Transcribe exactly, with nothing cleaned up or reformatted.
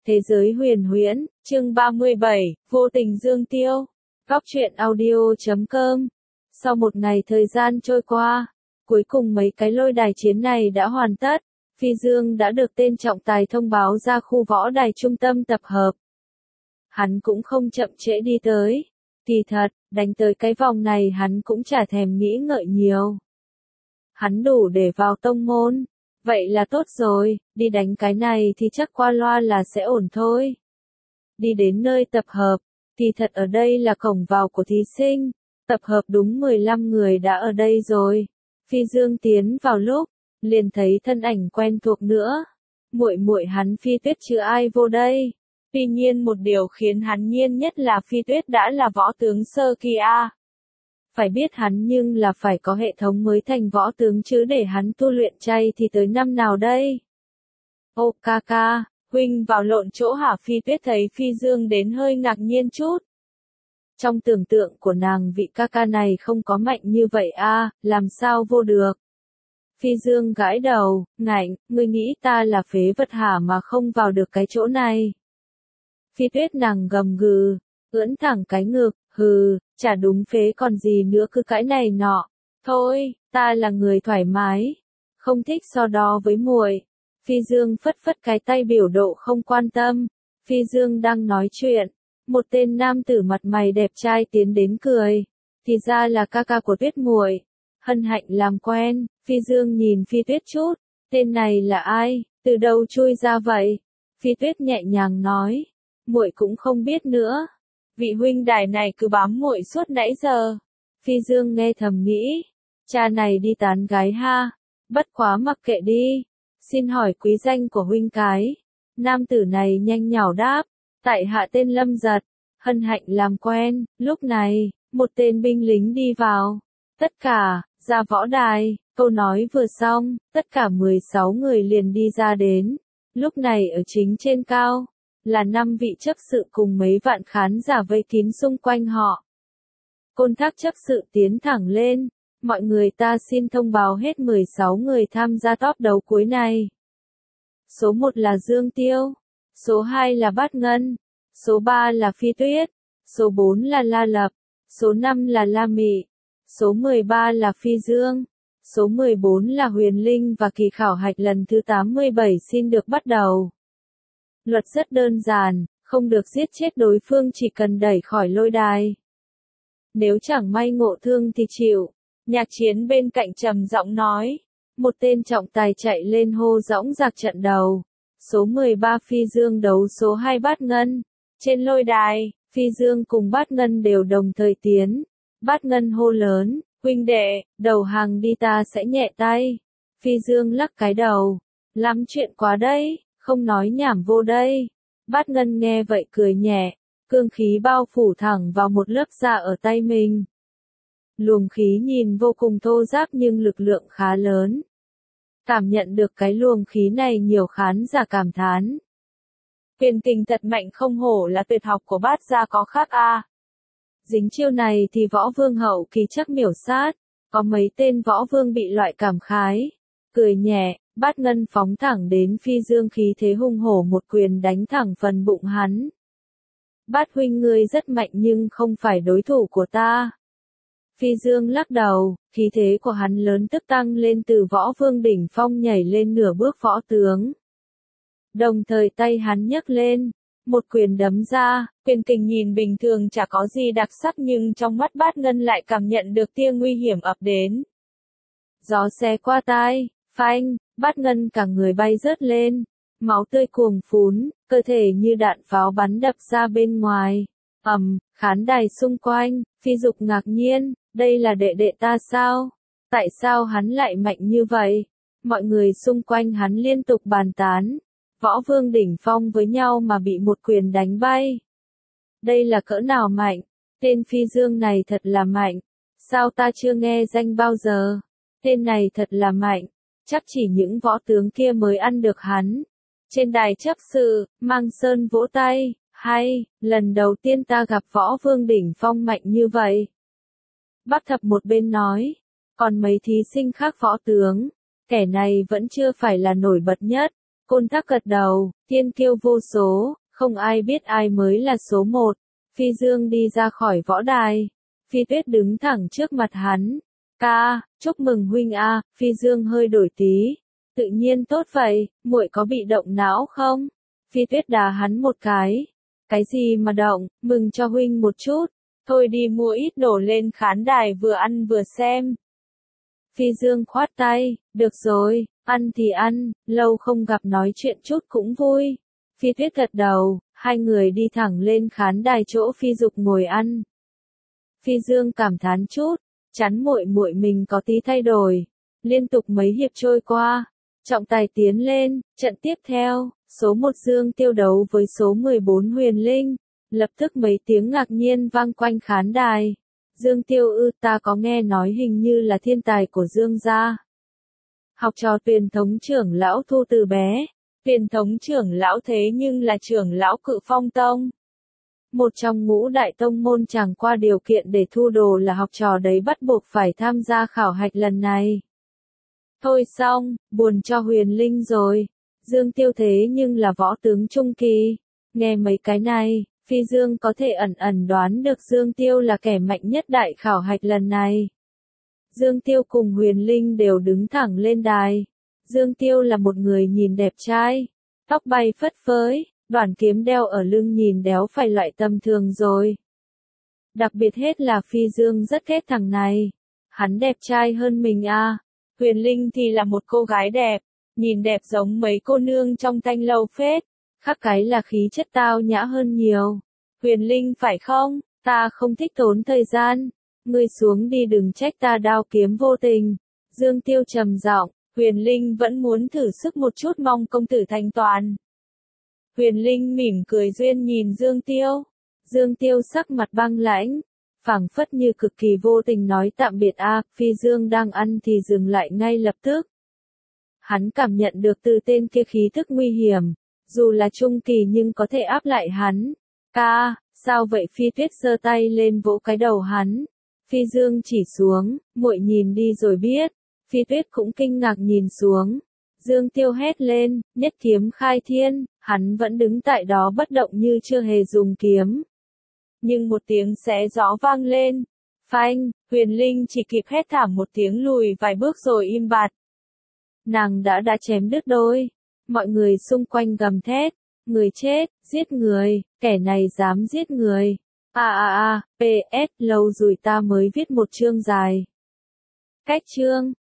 Thế giới huyền huyễn, chương ba mươi bảy, vô tình dương tiêu. Góc truyện audio chấm com. Sau một ngày thời gian trôi qua, cuối cùng mấy cái lôi đài chiến này đã hoàn tất. Phi Dương đã được tên trọng tài thông báo ra khu võ đài trung tâm tập hợp. Hắn cũng không chậm trễ đi tới. Kỳ thật, đánh tới cái vòng này hắn cũng chả thèm nghĩ ngợi nhiều. Hắn đủ để vào tông môn. Vậy là tốt rồi, đi đánh cái này thì chắc qua loa là sẽ ổn thôi. Đi đến nơi tập hợp, thì thật ở đây là cổng vào của thí sinh, tập hợp đúng mười lăm người đã ở đây rồi. Phi Dương tiến vào lúc, liền thấy thân ảnh quen thuộc nữa. Muội muội hắn Phi Tuyết chứ ai vô đây. Tuy nhiên một điều khiến hắn nhiên nhất là Phi Tuyết đã là võ tướng sơ kỳ a. Phải biết hắn nhưng là phải có hệ thống mới thành võ tướng chứ để hắn tu luyện chay thì tới năm nào đây? Ô ca ca, huynh vào lộn chỗ hả? Phi Tuyết thấy Phi Dương đến hơi ngạc nhiên chút. Trong tưởng tượng của nàng vị ca ca này không có mạnh như vậy a, làm sao vô được? Phi Dương gãi đầu, ngạnh, ngươi nghĩ ta là phế vật hả mà không vào được cái chỗ này? Phi Tuyết nàng gầm gừ, ưỡn thẳng cái ngực, hừ, chả đúng phế còn gì nữa cứ cãi này nọ. Thôi, ta là người thoải mái, không thích so đo với muội. Phi Dương phất phất cái tay biểu độ không quan tâm. Phi Dương đang nói chuyện, một tên nam tử mặt mày đẹp trai tiến đến cười. Thì ra là ca ca của Tuyết muội. Hân hạnh làm quen. Phi Dương nhìn Phi Tuyết chút, tên này là ai, từ đâu chui ra vậy? Phi Tuyết nhẹ nhàng nói, muội cũng không biết nữa. Vị huynh đài này cứ bám muội suốt nãy giờ. Phi Dương nghe thầm nghĩ, cha này đi tán gái ha, bất quá mặc kệ đi. Xin hỏi quý danh của huynh cái. Nam tử này nhanh nhảu đáp, tại hạ tên Lâm Giật, hân hạnh làm quen. Lúc này, một tên binh lính đi vào. Tất cả, ra võ đài. Câu nói vừa xong, tất cả mười sáu người liền đi ra đến. Lúc này ở chính trên cao, là năm vị chấp sự cùng mấy vạn khán giả vây kín xung quanh họ. Côn Thác chấp sự tiến thẳng lên, mọi người ta xin thông báo hết mười sáu người tham gia top đấu cuối này. Số một là Dương Tiêu, số hai là Bát Ngân, số ba là Phi Tuyết, số bốn là La Lập, số năm là La Mị, số mười ba là Phi Dương, số mười bốn là Huyền Linh và kỳ khảo hạch lần thứ tám mươi bảy xin được bắt đầu. Luật rất đơn giản, không được giết chết đối phương, chỉ cần đẩy khỏi lôi đài. Nếu chẳng may ngộ thương thì chịu. Nhạc Chiến bên cạnh trầm giọng nói. Một tên trọng tài chạy lên hô dõng dạc trận đầu. Số mười ba Phi Dương đấu số hai Bát Ngân. Trên lôi đài, Phi Dương cùng Bát Ngân đều đồng thời tiến. Bát Ngân hô lớn, huynh đệ, đầu hàng đi ta sẽ nhẹ tay. Phi Dương lắc cái đầu. Lắm chuyện quá đấy. Không nói nhảm vô đây. Bát Ngân nghe vậy cười nhẹ, cương khí bao phủ thẳng vào một lớp da ở tay mình. Luồng khí nhìn vô cùng thô ráp nhưng lực lượng khá lớn. Cảm nhận được cái luồng khí này nhiều khán giả cảm thán. Quyền kình thật mạnh, không hổ là tuyệt học của Bát gia có khác a. Dính chiêu này thì võ vương hậu kỳ chắc miểu sát, có mấy tên võ vương bị loại cảm khái. Cười nhẹ, Bát Ngân phóng thẳng đến Phi Dương, khí thế hung hổ một quyền đánh thẳng phần bụng hắn. Bát huynh ngươi rất mạnh nhưng không phải đối thủ của ta. Phi Dương lắc đầu, khí thế của hắn lớn tức tăng lên từ võ vương đỉnh phong nhảy lên nửa bước võ tướng. Đồng thời tay hắn nhấc lên, một quyền đấm ra, quyền kình nhìn bình thường chả có gì đặc sắc nhưng trong mắt Bát Ngân lại cảm nhận được tia nguy hiểm ập đến. Gió xé qua tai, phanh, Bát Ngân cả người bay rớt lên, máu tươi cuồng phún, cơ thể như đạn pháo bắn đập ra bên ngoài. Ầm, khán đài xung quanh, Phi Dục ngạc nhiên, đây là đệ đệ ta sao? Tại sao hắn lại mạnh như vậy? Mọi người xung quanh hắn liên tục bàn tán. Võ vương đỉnh phong với nhau mà bị một quyền đánh bay. Đây là cỡ nào mạnh? Tên Phi Dương này thật là mạnh. Sao ta chưa nghe danh bao giờ? Tên này thật là mạnh. Chắc chỉ những võ tướng kia mới ăn được hắn. Trên đài chấp sự, Mang Sơn vỗ tay, hay, lần đầu tiên ta gặp võ vương đỉnh phong mạnh như vậy. Bắc Thập một bên nói, còn mấy thí sinh khác võ tướng, kẻ này vẫn chưa phải là nổi bật nhất. Côn Thác gật đầu, thiên kiêu vô số, không ai biết ai mới là số một. Phi Dương đi ra khỏi võ đài. Phi Tuyết đứng thẳng trước mặt hắn. Ca, chúc mừng huynh a. Phi Dương hơi đổi tí. Tự nhiên tốt vậy, muội có bị động não không? Phi Tuyết đá hắn một cái. Cái gì mà động, mừng cho huynh một chút. Thôi đi mua ít đồ lên khán đài vừa ăn vừa xem. Phi Dương khoát tay, được rồi, ăn thì ăn, lâu không gặp nói chuyện chút cũng vui. Phi Tuyết gật đầu, hai người đi thẳng lên khán đài chỗ Phi Dục ngồi ăn. Phi Dương cảm thán chút, chắn muội muội mình có tí thay đổi. Liên tục mấy hiệp trôi qua, trọng tài tiến lên, trận tiếp theo, số một Dương Tiêu đấu với số mười bốn Huyền Linh. Lập tức mấy tiếng ngạc nhiên vang quanh khán đài. Dương Tiêu ư, ta có nghe nói hình như là thiên tài của Dương gia. Học trò Tuyền thống trưởng lão thu từ bé. Tuyền thống trưởng lão thế nhưng là trưởng lão Cự Phong Tông. Một trong ngũ đại tông môn, chẳng qua điều kiện để thu đồ là học trò đấy bắt buộc phải tham gia khảo hạch lần này. Thôi xong, buồn cho Huyền Linh rồi. Dương Tiêu thế nhưng là võ tướng trung kỳ. Nghe mấy cái này, Phi Dương có thể ẩn ẩn đoán được Dương Tiêu là kẻ mạnh nhất đại khảo hạch lần này. Dương Tiêu cùng Huyền Linh đều đứng thẳng lên đài. Dương Tiêu là một người nhìn đẹp trai, tóc bay phất phới, đoạn kiếm đeo ở lưng nhìn đéo phải loại tầm thường rồi. Đặc biệt hết là Phi Dương rất ghét thằng này. Hắn đẹp trai hơn mình à. Huyền Linh thì là một cô gái đẹp, nhìn đẹp giống mấy cô nương trong thanh lâu phết. Khác cái là khí chất tao nhã hơn nhiều. Huyền Linh phải không? Ta không thích tốn thời gian. Ngươi xuống đi, đừng trách ta đao kiếm vô tình. Dương Tiêu trầm giọng. Huyền Linh vẫn muốn thử sức một chút, mong công tử thanh toàn. Huyền Linh mỉm cười duyên nhìn Dương Tiêu. Dương Tiêu sắc mặt băng lãnh, phảng phất như cực kỳ vô tình nói tạm biệt a. Phi Dương đang ăn thì dừng lại ngay lập tức. Hắn cảm nhận được từ tên kia khí thức nguy hiểm, dù là trung kỳ nhưng có thể áp lại hắn. Ca, sao vậy? Phi Tuyết giơ tay lên vỗ cái đầu hắn. Phi Dương chỉ xuống, muội nhìn đi rồi biết. Phi Tuyết cũng kinh ngạc nhìn xuống. Dương Tiêu hét lên, nhất kiếm khai thiên, hắn vẫn đứng tại đó bất động như chưa hề dùng kiếm. Nhưng một tiếng xé gió vang lên. Phanh, Huyền Linh chỉ kịp hét thảm một tiếng lùi vài bước rồi im bặt. Nàng đã đã chém đứt đôi. Mọi người xung quanh gầm thét. Người chết, giết người, kẻ này dám giết người. À à à, pê ét, lâu rồi ta mới viết một chương dài. Cách chương.